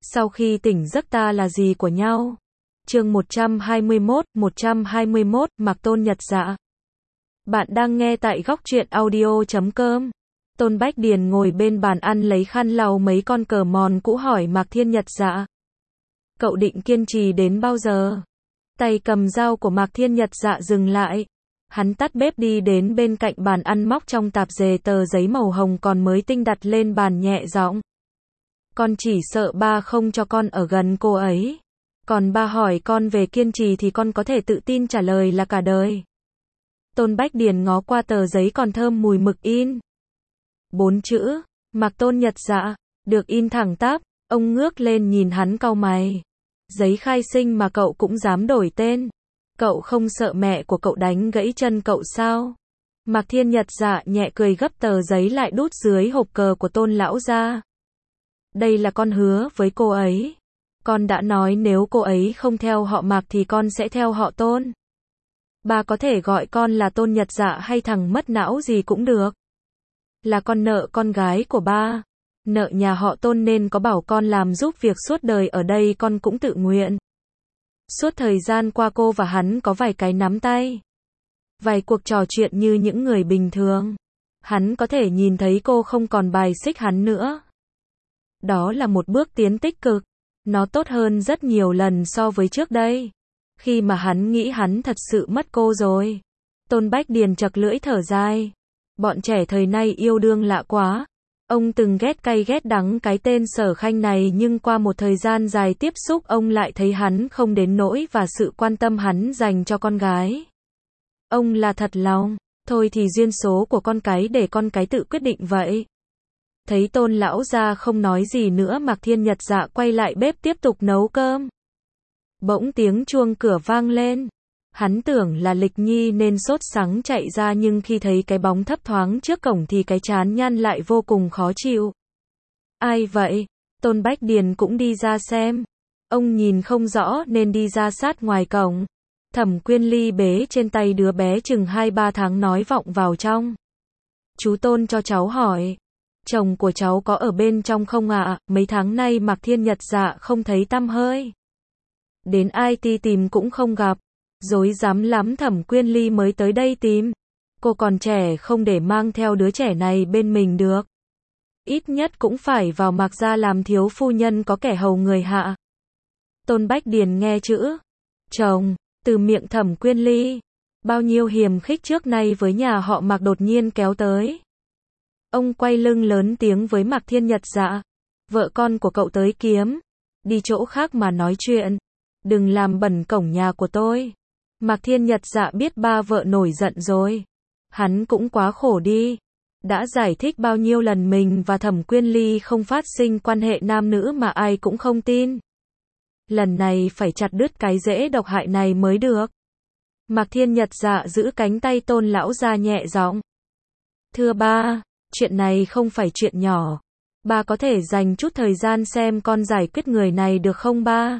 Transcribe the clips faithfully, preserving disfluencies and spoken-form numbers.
Sau khi tỉnh giấc ta là gì của nhau? Chương một trăm hai mươi mốt, một trăm hai mươi mốt, Mạc Tôn Nhật Dạ. Bạn đang nghe tại góc truyện audio chấm com. Tôn Bách Điền ngồi bên bàn ăn lấy khăn lau mấy con cờ mòn cũ hỏi Mạc Thiên Nhật Dạ. Cậu định kiên trì đến bao giờ? Tay cầm dao của Mạc Thiên Nhật Dạ dừng lại. Hắn tắt bếp đi đến bên cạnh bàn ăn móc trong tạp dề tờ giấy màu hồng còn mới tinh đặt lên bàn nhẹ giọng. Con chỉ sợ ba không cho con ở gần cô ấy. Còn ba hỏi con về kiên trì thì con có thể tự tin trả lời là cả đời. Tôn Bách Điền ngó qua tờ giấy còn thơm mùi mực in. Bốn chữ, Mạc Tôn Nhật Dạ, được in thẳng tắp, ông ngước lên nhìn hắn cau mày. Giấy khai sinh mà cậu cũng dám đổi tên. Cậu không sợ mẹ của cậu đánh gãy chân cậu sao? Mạc Thiên Nhật Dạ nhẹ cười gấp tờ giấy lại đút dưới hộp cờ của Tôn lão ra. Đây là con hứa với cô ấy. Con đã nói nếu cô ấy không theo họ Mạc thì con sẽ theo họ Tôn. Ba có thể gọi con là Tôn Nhật Dạ hay thằng mất não gì cũng được. Là con nợ con gái của ba. Nợ nhà họ Tôn nên có bảo con làm giúp việc suốt đời ở đây con cũng tự nguyện. Suốt thời gian qua cô và hắn có vài cái nắm tay. Vài cuộc trò chuyện như những người bình thường. Hắn có thể nhìn thấy cô không còn bài xích hắn nữa. Đó là một bước tiến tích cực. Nó tốt hơn rất nhiều lần so với trước đây. Khi mà hắn nghĩ hắn thật sự mất cô rồi. Tôn Bách Điền chật lưỡi thở dài. Bọn trẻ thời nay yêu đương lạ quá. Ông từng ghét cay ghét đắng cái tên Sở Khanh này nhưng qua một thời gian dài tiếp xúc ông lại thấy hắn không đến nỗi và sự quan tâm hắn dành cho con gái. Ông là thật lòng. Thôi thì duyên số của con cái để con cái tự quyết định vậy. Thấy Tôn lão ra không nói gì nữa Mạc Thiên Nhật Dạ quay lại bếp tiếp tục nấu cơm. Bỗng tiếng chuông cửa vang lên. Hắn tưởng là Lịch Nhi nên sốt sắng chạy ra nhưng khi thấy cái bóng thấp thoáng trước cổng thì cái trán nhăn lại vô cùng khó chịu. Ai vậy? Tôn Bách Điền cũng đi ra xem. Ông nhìn không rõ nên đi ra sát ngoài cổng. Thẩm Quyên Ly bế trên tay đứa bé chừng hai ba tháng nói vọng vào trong. Chú Tôn cho cháu hỏi. Chồng của cháu có ở bên trong không ạ? À? Mấy tháng nay Mạc Thiên Nhật Dạ không thấy tăm hơi. Đến i tê tìm cũng không gặp. Dối dám lắm Thẩm Quyên Ly mới tới đây tìm. Cô còn trẻ không để mang theo đứa trẻ này bên mình được. Ít nhất cũng phải vào Mạc gia làm thiếu phu nhân có kẻ hầu người hạ. Tôn Bách Điền nghe chữ chồng từ miệng Thẩm Quyên Ly. Bao nhiêu hiềm khích trước nay với nhà họ Mạc đột nhiên kéo tới. Ông quay lưng lớn tiếng với Mạc Thiên Nhật Dạ. Vợ con của cậu tới kiếm. Đi chỗ khác mà nói chuyện. Đừng làm bẩn cổng nhà của tôi. Mạc Thiên Nhật Dạ biết ba vợ nổi giận rồi. Hắn cũng quá khổ đi. Đã giải thích bao nhiêu lần mình và Thẩm Quyên Ly không phát sinh quan hệ nam nữ mà ai cũng không tin. Lần này phải chặt đứt cái rễ độc hại này mới được. Mạc Thiên Nhật Dạ giữ cánh tay Tôn lão ra nhẹ giọng. Thưa ba, chuyện này không phải chuyện nhỏ. Ba có thể dành chút thời gian xem con giải quyết người này được không ba?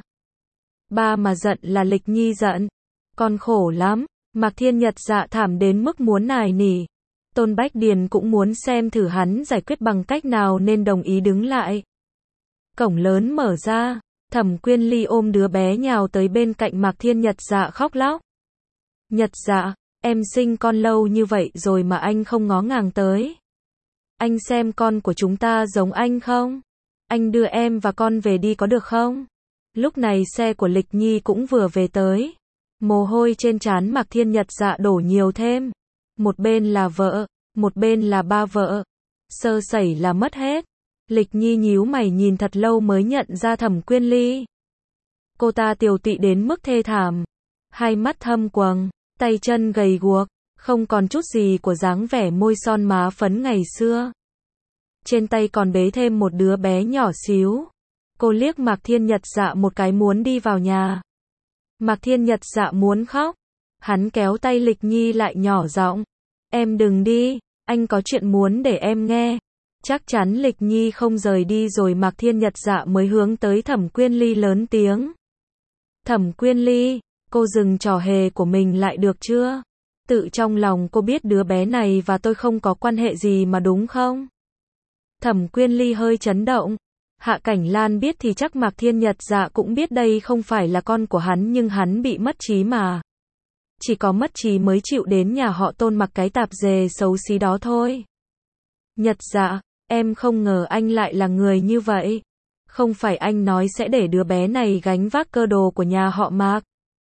Ba mà giận là Lịch Nhi giận. Con khổ lắm. Mạc Thiên Nhật Dạ thảm đến mức muốn nài nỉ. Tôn Bách Điền cũng muốn xem thử hắn giải quyết bằng cách nào nên đồng ý đứng lại. Cổng lớn mở ra. Thẩm Quyên Ly ôm đứa bé nhào tới bên cạnh Mạc Thiên Nhật Dạ khóc lóc. Nhật Dạ, em sinh con lâu như vậy rồi mà anh không ngó ngàng tới. Anh xem con của chúng ta giống anh không? Anh đưa em và con về đi có được không? Lúc này xe của Lịch Nhi cũng vừa về tới. Mồ hôi trên trán Mạc Thiên Nhật Dạ đổ nhiều thêm. Một bên là vợ, một bên là ba vợ. Sơ sẩy là mất hết. Lịch Nhi nhíu mày nhìn thật lâu mới nhận ra Thẩm Quyên Ly. Cô ta tiều tụy đến mức thê thảm. Hai mắt thâm quầng, tay chân gầy guộc, không còn chút gì của dáng vẻ môi son má phấn ngày xưa. Trên tay còn bế thêm một đứa bé nhỏ xíu. Cô liếc Mạc Thiên Nhật Dạ một cái muốn đi vào nhà. Mạc Thiên Nhật Dạ muốn khóc. Hắn kéo tay Lịch Nhi lại nhỏ giọng. Em đừng đi, anh có chuyện muốn để em nghe. Chắc chắn Lịch Nhi không rời đi rồi Mạc Thiên Nhật Dạ mới hướng tới Thẩm Quyên Ly lớn tiếng. Thẩm Quyên Ly, cô dừng trò hề của mình lại được chưa? Tự trong lòng cô biết đứa bé này và tôi không có quan hệ gì mà đúng không? Thẩm Quyên Ly hơi chấn động. Hạ Cảnh Lan biết thì chắc Mạc Thiên Nhật Dạ cũng biết đây không phải là con của hắn, nhưng hắn bị mất trí mà. Chỉ có mất trí mới chịu đến nhà họ Tôn mặc cái tạp dề xấu xí đó thôi. Nhật Dạ, em không ngờ anh lại là người như vậy. Không phải anh nói sẽ để đứa bé này gánh vác cơ đồ của nhà họ Mạc?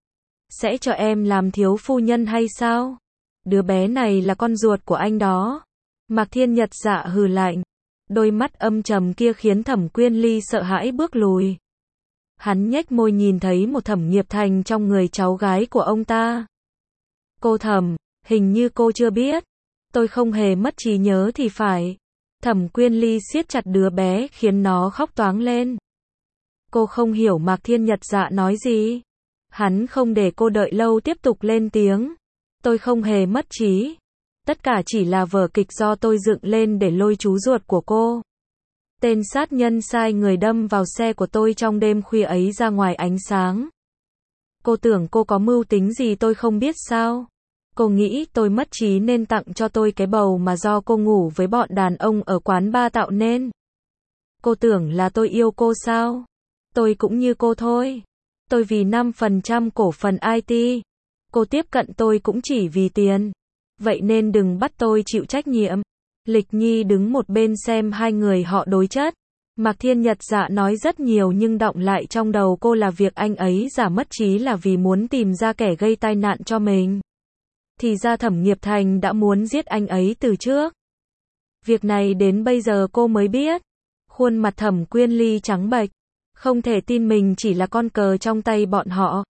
Sẽ cho em làm thiếu phu nhân hay sao? Đứa bé này là con ruột của anh đó. Mạc Thiên Nhật Dạ hừ lạnh. Đôi mắt âm trầm kia khiến Thẩm Quyên Ly sợ hãi bước lùi. Hắn nhếch môi nhìn thấy một Thẩm Nghiệp Thành trong người cháu gái của ông ta. Cô Thẩm, hình như cô chưa biết. Tôi không hề mất trí nhớ thì phải. Thẩm Quyên Ly siết chặt đứa bé khiến nó khóc toáng lên. Cô không hiểu Mạc Thiên Nhật Dạ nói gì. Hắn không để cô đợi lâu tiếp tục lên tiếng. Tôi không hề mất trí. Tất cả chỉ là vở kịch do tôi dựng lên để lôi chú ruột của cô. Tên sát nhân sai người đâm vào xe của tôi trong đêm khuya ấy ra ngoài ánh sáng. Cô tưởng cô có mưu tính gì tôi không biết sao? Cô nghĩ tôi mất trí nên tặng cho tôi cái bầu mà do cô ngủ với bọn đàn ông ở quán bar tạo nên. Cô tưởng là tôi yêu cô sao? Tôi cũng như cô thôi. Tôi vì năm phần trăm cổ phần i tê. Cô tiếp cận tôi cũng chỉ vì tiền. Vậy nên đừng bắt tôi chịu trách nhiệm. Lịch Nhi đứng một bên xem hai người họ đối chất. Mạc Thiên Nhật Dạ nói rất nhiều nhưng đọng lại trong đầu cô là việc anh ấy giả mất trí là vì muốn tìm ra kẻ gây tai nạn cho mình. Thì ra Thẩm Nghiệp Thành đã muốn giết anh ấy từ trước. Việc này đến bây giờ cô mới biết. Khuôn mặt Thẩm Quyên Ly trắng bệch. Không thể tin mình chỉ là con cờ trong tay bọn họ.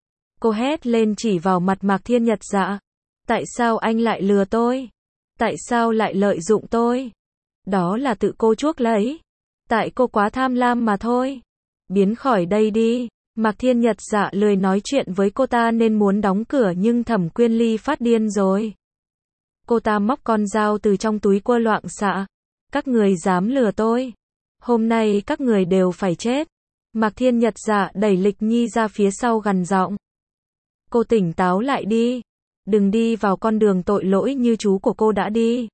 Cô hét lên chỉ vào mặt Mạc Thiên Nhật Dạ. Tại sao anh lại lừa tôi? Tại sao lại lợi dụng tôi? Đó là tự cô chuốc lấy. Tại cô quá tham lam mà thôi. Biến khỏi đây đi. Mạc Thiên Nhật Dạ lười nói chuyện với cô ta nên muốn đóng cửa nhưng Thẩm Quyên Ly phát điên rồi. Cô ta móc con dao từ trong túi quơ loạng xạ. Các người dám lừa tôi. Hôm nay các người đều phải chết. Mạc Thiên Nhật Dạ đẩy Lịch Nhi ra phía sau gằn giọng. Cô tỉnh táo lại đi. Đừng đi vào con đường tội lỗi như chú của cô đã đi.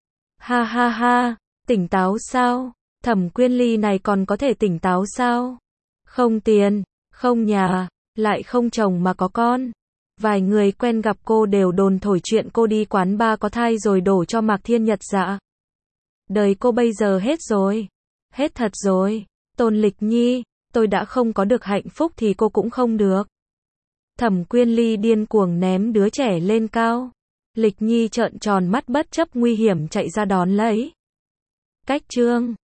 Ha ha ha, tỉnh táo sao? Thẩm Quyên Ly này còn có thể tỉnh táo sao? Không tiền, không nhà, lại không chồng mà có con. Vài người quen gặp cô đều đồn thổi chuyện cô đi quán bar có thai rồi đổ cho Mạc Thiên Nhật Dạ. Đời cô bây giờ hết rồi. Hết thật rồi. Tôn Lịch Nhi, tôi đã không có được hạnh phúc thì cô cũng không được. Thẩm Quyên Ly điên cuồng ném đứa trẻ lên cao. Lịch Nhi trợn tròn mắt bất chấp nguy hiểm chạy ra đón lấy. Cách chương